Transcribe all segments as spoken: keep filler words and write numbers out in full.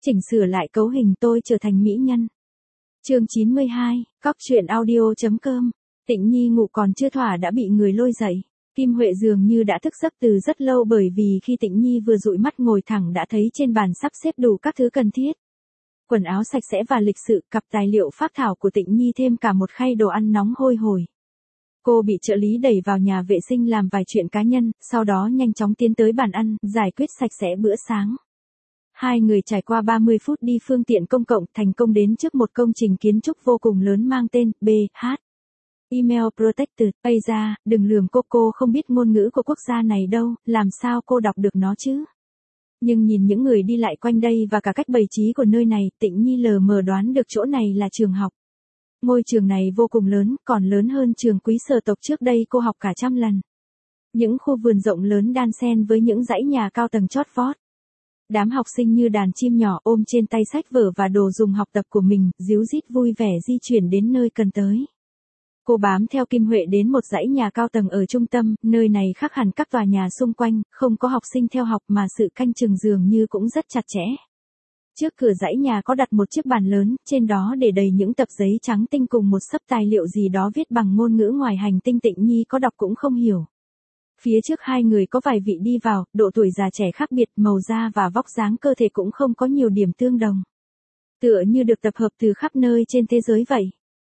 Chỉnh sửa lại cấu hình tôi trở thành mỹ nhân. Chương chín mươi hai, cóc truyện audio chấm com. Tịnh Nhi ngủ còn chưa thỏa đã bị người lôi dậy. Kim Huệ dường như đã thức giấc từ rất lâu, bởi vì khi Tịnh Nhi vừa dụi mắt ngồi thẳng đã thấy trên bàn sắp xếp đủ các thứ cần thiết. Quần áo sạch sẽ và lịch sự, cặp tài liệu phác thảo của Tịnh Nhi, thêm cả một khay đồ ăn nóng hôi hổi. Cô bị trợ lý đẩy vào nhà vệ sinh làm vài chuyện cá nhân, sau đó nhanh chóng tiến tới bàn ăn, giải quyết sạch sẽ bữa sáng. Hai người trải qua ba mươi phút đi phương tiện công cộng, thành công đến trước một công trình kiến trúc vô cùng lớn mang tên B H. Email Protected. Ây da, đừng lườm cô, cô không biết ngôn ngữ của quốc gia này đâu, làm sao cô đọc được nó chứ? Nhưng nhìn những người đi lại quanh đây và cả cách bày trí của nơi này, Tịnh Nhi lờ mờ đoán được chỗ này là trường học. Ngôi trường này vô cùng lớn, còn lớn hơn trường Quý Sở Tộc trước đây cô học cả trăm lần. Những khu vườn rộng lớn đan xen với những dãy nhà cao tầng chót vót. Đám học sinh như đàn chim nhỏ ôm trên tay sách vở và đồ dùng học tập của mình, ríu rít vui vẻ di chuyển đến nơi cần tới. Cô bám theo Kim Huệ đến một dãy nhà cao tầng ở trung tâm, nơi này khác hẳn các tòa nhà xung quanh, không có học sinh theo học mà sự canh chừng dường như cũng rất chặt chẽ. Trước cửa dãy nhà có đặt một chiếc bàn lớn, trên đó để đầy những tập giấy trắng tinh cùng một xấp tài liệu gì đó viết bằng ngôn ngữ ngoài hành tinh Tịnh Nhi có đọc cũng không hiểu. Phía trước hai người có vài vị đi vào, độ tuổi già trẻ khác biệt, màu da và vóc dáng cơ thể cũng không có nhiều điểm tương đồng. Tựa như được tập hợp từ khắp nơi trên thế giới vậy.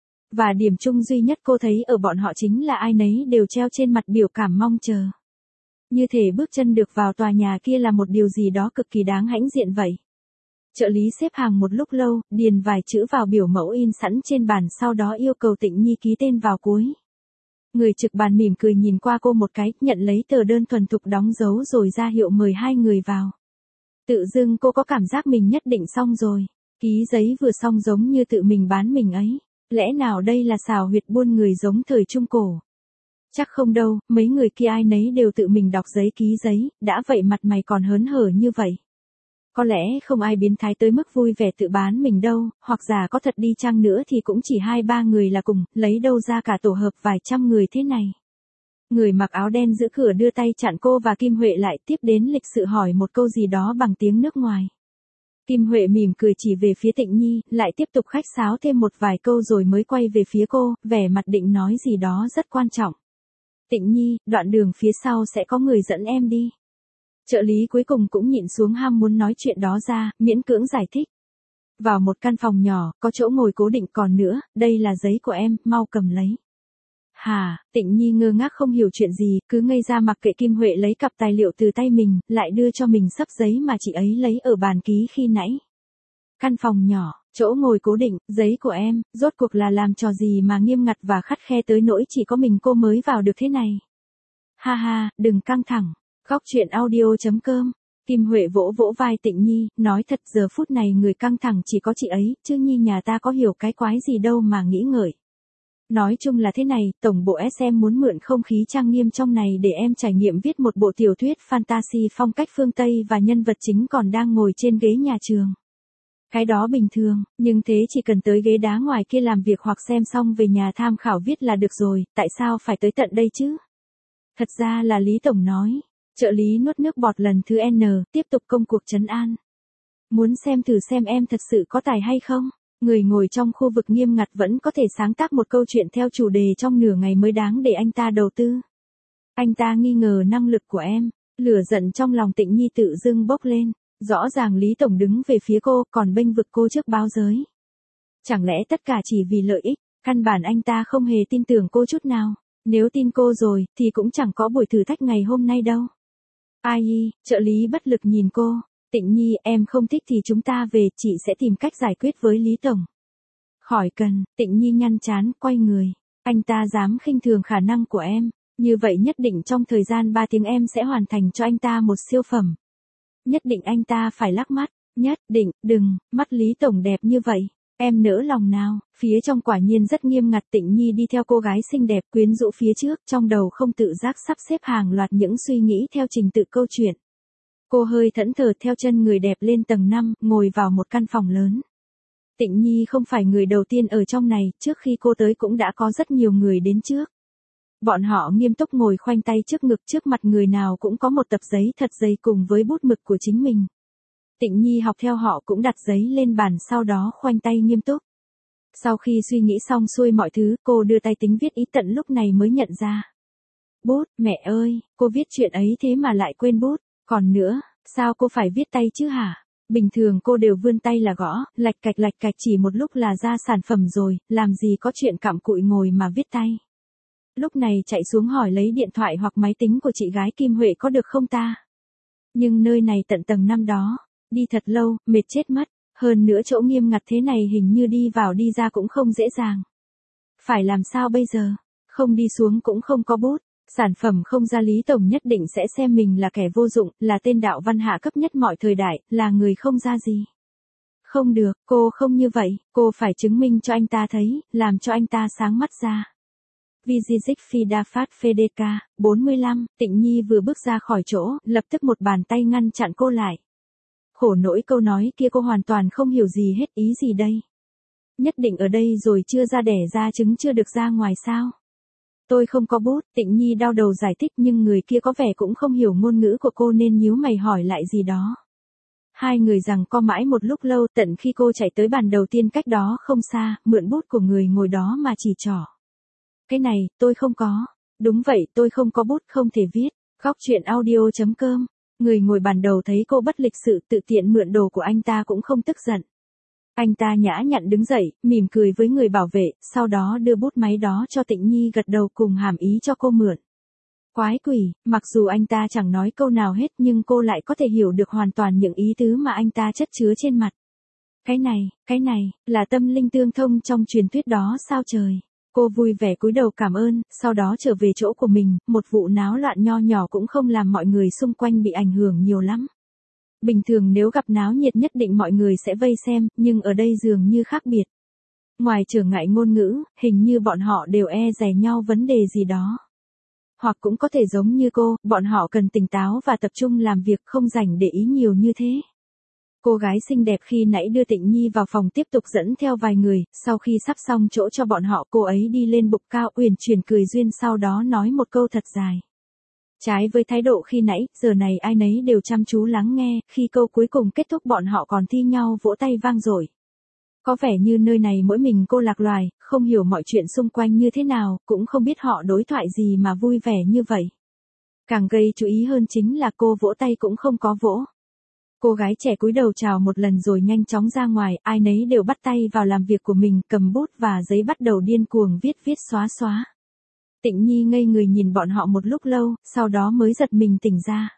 Và điểm chung duy nhất cô thấy ở bọn họ chính là ai nấy đều treo trên mặt biểu cảm mong chờ. Như thể bước chân được vào tòa nhà kia là một điều gì đó cực kỳ đáng hãnh diện vậy. Trợ lý xếp hàng một lúc lâu, điền vài chữ vào biểu mẫu in sẵn trên bàn, sau đó yêu cầu Tịnh Nhi ký tên vào cuối. Người trực bàn mỉm cười nhìn qua cô một cái, nhận lấy tờ đơn thuần thục đóng dấu rồi ra hiệu mời hai người vào. Tự dưng cô có cảm giác mình nhất định xong rồi. Ký giấy vừa xong giống như tự mình bán mình ấy. Lẽ nào đây là xào huyệt buôn người giống thời Trung Cổ? Chắc không đâu, mấy người kia ai nấy đều tự mình đọc giấy ký giấy, đã vậy mặt mày còn hớn hở như vậy. Có lẽ không ai biến thái tới mức vui vẻ tự bán mình đâu, hoặc giả có thật đi chăng nữa thì cũng chỉ hai ba người là cùng, lấy đâu ra cả tổ hợp vài trăm người thế này. Người mặc áo đen giữ cửa đưa tay chặn cô và Kim Huệ lại, tiếp đến lịch sự hỏi một câu gì đó bằng tiếng nước ngoài. Kim Huệ mỉm cười chỉ về phía Tịnh Nhi, lại tiếp tục khách sáo thêm một vài câu rồi mới quay về phía cô, vẻ mặt định nói gì đó rất quan trọng. Tịnh Nhi, đoạn đường phía sau sẽ có người dẫn em đi. Trợ lý cuối cùng cũng nhịn xuống ham muốn nói chuyện đó ra, miễn cưỡng giải thích. Vào một căn phòng nhỏ, có chỗ ngồi cố định, còn nữa, đây là giấy của em, mau cầm lấy. Hà, Tịnh Nhi ngơ ngác không hiểu chuyện gì, cứ ngây ra mặc kệ Kim Huệ lấy cặp tài liệu từ tay mình, lại đưa cho mình xấp giấy mà chị ấy lấy ở bàn ký khi nãy. Căn phòng nhỏ, chỗ ngồi cố định, giấy của em, rốt cuộc là làm trò gì mà nghiêm ngặt và khắt khe tới nỗi chỉ có mình cô mới vào được thế này. Ha ha, đừng căng thẳng. Cóc truyện audio chấm com. Kim Huệ vỗ vỗ vai Tịnh Nhi, nói thật giờ phút này người căng thẳng chỉ có chị ấy, chứ Nhi nhà ta có hiểu cái quái gì đâu mà nghĩ ngợi. Nói chung là thế này, tổng bộ ét em muốn mượn không khí trang nghiêm trong này để em trải nghiệm viết một bộ tiểu thuyết fantasy phong cách phương Tây và nhân vật chính còn đang ngồi trên ghế nhà trường. Cái đó bình thường, nhưng thế chỉ cần tới ghế đá ngoài kia làm việc hoặc xem xong về nhà tham khảo viết là được rồi, tại sao phải tới tận đây chứ? Thật ra là Lý Tổng nói. Trợ lý nuốt nước bọt lần thứ N, tiếp tục công cuộc trấn an. Muốn xem thử xem em thật sự có tài hay không? Người ngồi trong khu vực nghiêm ngặt vẫn có thể sáng tác một câu chuyện theo chủ đề trong nửa ngày mới đáng để anh ta đầu tư. Anh ta nghi ngờ năng lực của em, lửa giận trong lòng Tịnh Nhi tự dưng bốc lên. Rõ ràng Lý Tổng đứng về phía cô, còn bênh vực cô trước báo giới. Chẳng lẽ tất cả chỉ vì lợi ích, căn bản anh ta không hề tin tưởng cô chút nào. Nếu tin cô rồi, thì cũng chẳng có buổi thử thách ngày hôm nay đâu. Ai y, trợ lý bất lực nhìn cô. Tịnh Nhi, em không thích thì chúng ta về, chị sẽ tìm cách giải quyết với Lý Tổng. Khỏi cần, Tịnh Nhi nhăn chán, quay người. Anh ta dám khinh thường khả năng của em. Như vậy nhất định trong thời gian ba tiếng em sẽ hoàn thành cho anh ta một siêu phẩm. Nhất định anh ta phải lắc mắt. Nhất định, đừng, mắt Lý Tổng đẹp như vậy. Em nỡ lòng nào? Phía trong quả nhiên rất nghiêm ngặt. Tịnh Nhi đi theo cô gái xinh đẹp quyến rũ phía trước, trong đầu không tự giác sắp xếp hàng loạt những suy nghĩ theo trình tự câu chuyện. Cô hơi thẫn thờ theo chân người đẹp lên tầng năm, ngồi vào một căn phòng lớn. Tịnh Nhi không phải người đầu tiên ở trong này, trước khi cô tới cũng đã có rất nhiều người đến trước. Bọn họ nghiêm túc ngồi khoanh tay trước ngực, trước mặt người nào cũng có một tập giấy thật dày cùng với bút mực của chính mình. Tịnh Nhi học theo họ cũng đặt giấy lên bàn sau đó khoanh tay nghiêm túc. Sau khi suy nghĩ xong xuôi mọi thứ, cô đưa tay tính viết ý tận lúc này mới nhận ra. Bút, mẹ ơi, cô viết chuyện ấy thế mà lại quên bút. Còn nữa, sao cô phải viết tay chứ hả? Bình thường cô đều vươn tay là gõ, lạch cạch lạch cạch chỉ một lúc là ra sản phẩm rồi, làm gì có chuyện cặm cụi ngồi mà viết tay. Lúc này chạy xuống hỏi lấy điện thoại hoặc máy tính của chị gái Kim Huệ có được không ta? Nhưng nơi này tận tầng năm đó, đi thật lâu, mệt chết mất, hơn nữa chỗ nghiêm ngặt thế này hình như đi vào đi ra cũng không dễ dàng. Phải làm sao bây giờ? Không đi xuống cũng không có bút. Sản phẩm không ra Lý Tổng nhất định sẽ xem mình là kẻ vô dụng, là tên đạo văn hạ cấp nhất mọi thời đại, là người không ra gì. Không được, cô không như vậy, cô phải chứng minh cho anh ta thấy, làm cho anh ta sáng mắt ra. Vizizik Fidafat Fedeka, bốn mươi lăm, Tịnh Nhi vừa bước ra khỏi chỗ, lập tức một bàn tay ngăn chặn cô lại. Khổ nỗi câu nói kia cô hoàn toàn không hiểu gì hết, ý gì đây? Nhất định ở đây rồi chưa ra đẻ ra trứng chưa được ra ngoài sao? Tôi không có bút, Tịnh Nhi đau đầu giải thích nhưng người kia có vẻ cũng không hiểu ngôn ngữ của cô nên nhíu mày hỏi lại gì đó. Hai người giằng co mãi một lúc lâu tận khi cô chạy tới bàn đầu tiên cách đó không xa, mượn bút của người ngồi đó mà chỉ trỏ. Cái này, tôi không có. Đúng vậy, tôi không có bút không thể viết. Góc truyện audio chấm com. Người ngồi bàn đầu thấy cô bất lịch sự tự tiện mượn đồ của anh ta cũng không tức giận. Anh ta nhã nhặn đứng dậy, mỉm cười với người bảo vệ, sau đó đưa bút máy đó cho Tịnh Nhi gật đầu cùng hàm ý cho cô mượn. Quái quỷ, mặc dù anh ta chẳng nói câu nào hết nhưng cô lại có thể hiểu được hoàn toàn những ý tứ mà anh ta chất chứa trên mặt. Cái này, cái này, là tâm linh tương thông trong truyền thuyết đó sao trời. Cô vui vẻ cúi đầu cảm ơn, sau đó trở về chỗ của mình, một vụ náo loạn nho nhỏ cũng không làm mọi người xung quanh bị ảnh hưởng nhiều lắm. Bình thường nếu gặp náo nhiệt nhất định mọi người sẽ vây xem, nhưng ở đây dường như khác biệt. Ngoài trở ngại ngôn ngữ, hình như bọn họ đều e dè nhau vấn đề gì đó. Hoặc cũng có thể giống như cô, bọn họ cần tỉnh táo và tập trung làm việc không rảnh để ý nhiều như thế. Cô gái xinh đẹp khi nãy đưa Tịnh Nhi vào phòng tiếp tục dẫn theo vài người, sau khi sắp xong chỗ cho bọn họ cô ấy đi lên bục cao uyển chuyển cười duyên sau đó nói một câu thật dài. Trái với thái độ khi nãy, giờ này ai nấy đều chăm chú lắng nghe, khi câu cuối cùng kết thúc bọn họ còn thi nhau vỗ tay vang dội. Có vẻ như nơi này mỗi mình cô lạc loài, không hiểu mọi chuyện xung quanh như thế nào, cũng không biết họ đối thoại gì mà vui vẻ như vậy. Càng gây chú ý hơn chính là cô vỗ tay cũng không có vỗ. Cô gái trẻ cúi đầu chào một lần rồi nhanh chóng ra ngoài, ai nấy đều bắt tay vào làm việc của mình, cầm bút và giấy bắt đầu điên cuồng viết viết xóa xóa. Tịnh Nhi ngây người nhìn bọn họ một lúc lâu, sau đó mới giật mình tỉnh ra.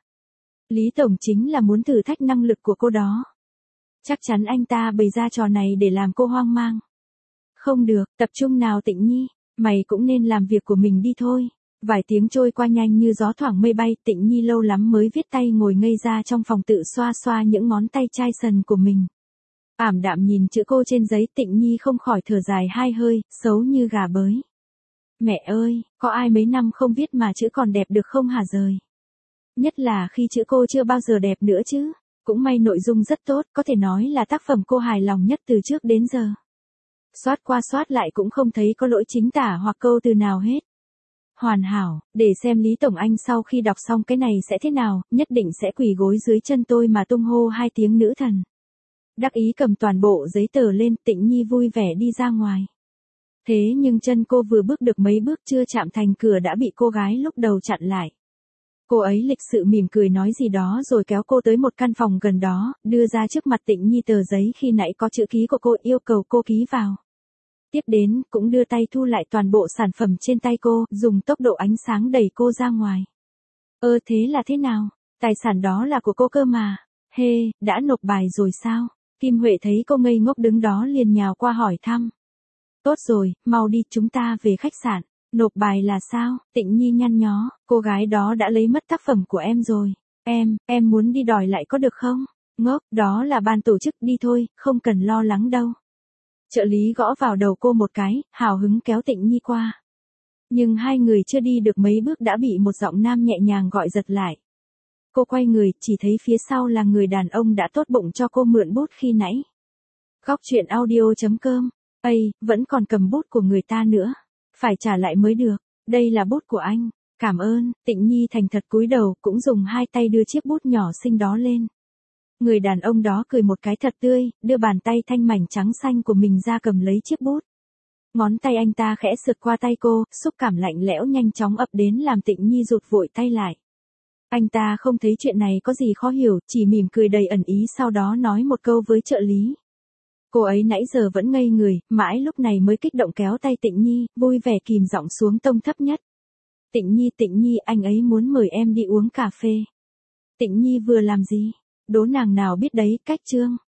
Lý Tổng chính là muốn thử thách năng lực của cô đó. Chắc chắn anh ta bày ra trò này để làm cô hoang mang. Không được, tập trung nào Tịnh Nhi, mày cũng nên làm việc của mình đi thôi. Vài tiếng trôi qua nhanh như gió thoảng mây bay, Tịnh Nhi lâu lắm mới viết tay ngồi ngây ra trong phòng tự xoa xoa những ngón tay chai sần của mình. Ảm đạm nhìn chữ cô trên giấy, Tịnh Nhi không khỏi thở dài hai hơi, xấu như gà bới. Mẹ ơi, có ai mấy năm không viết mà chữ còn đẹp được không hả rời? Nhất là khi chữ cô chưa bao giờ đẹp nữa chứ. Cũng may nội dung rất tốt, có thể nói là tác phẩm cô hài lòng nhất từ trước đến giờ. Xoát qua xoát lại cũng không thấy có lỗi chính tả hoặc câu từ nào hết. Hoàn hảo, để xem Lý Tổng Anh sau khi đọc xong cái này sẽ thế nào, nhất định sẽ quỳ gối dưới chân tôi mà tung hô hai tiếng nữ thần. Đắc ý cầm toàn bộ giấy tờ lên, Tịnh Nhi vui vẻ đi ra ngoài. Thế nhưng chân cô vừa bước được mấy bước chưa chạm thành cửa đã bị cô gái lúc đầu chặn lại. Cô ấy lịch sự mỉm cười nói gì đó rồi kéo cô tới một căn phòng gần đó, đưa ra trước mặt Tịnh Nhi tờ giấy khi nãy có chữ ký của cô yêu cầu cô ký vào. Tiếp đến, cũng đưa tay thu lại toàn bộ sản phẩm trên tay cô, dùng tốc độ ánh sáng đẩy cô ra ngoài. Ơ thế là thế nào? Tài sản đó là của cô cơ mà. Hê, đã nộp bài rồi sao? Kim Huệ thấy cô ngây ngốc đứng đó liền nhào qua hỏi thăm. Tốt rồi, mau đi chúng ta về khách sạn. Nộp bài là sao? Tịnh Nhi nhăn nhó, cô gái đó đã lấy mất tác phẩm của em rồi. Em, em muốn đi đòi lại có được không? Ngốc, đó là ban tổ chức đi thôi, không cần lo lắng đâu. Trợ lý gõ vào đầu cô một cái, hào hứng kéo Tịnh Nhi qua. Nhưng hai người chưa đi được mấy bước đã bị một giọng nam nhẹ nhàng gọi giật lại. Cô quay người, chỉ thấy phía sau là người đàn ông đã tốt bụng cho cô mượn bút khi nãy. Góc truyện audio chấm com. Ây, vẫn còn cầm bút của người ta nữa. Phải trả lại mới được. Đây là bút của anh. Cảm ơn, Tịnh Nhi thành thật cúi đầu, cũng dùng hai tay đưa chiếc bút nhỏ xinh đó lên. Người đàn ông đó cười một cái thật tươi, đưa bàn tay thanh mảnh trắng xanh của mình ra cầm lấy chiếc bút. Ngón tay anh ta khẽ sượt qua tay cô, xúc cảm lạnh lẽo nhanh chóng ập đến làm Tịnh Nhi rụt vội tay lại. Anh ta không thấy chuyện này có gì khó hiểu, chỉ mỉm cười đầy ẩn ý sau đó nói một câu với trợ lý. Cô ấy nãy giờ vẫn ngây người, mãi lúc này mới kích động kéo tay Tịnh Nhi, vui vẻ kìm giọng xuống tông thấp nhất. Tịnh Nhi, Tịnh Nhi, anh ấy muốn mời em đi uống cà phê. Tịnh Nhi vừa làm gì? Đố nàng nào biết đấy, cách chương.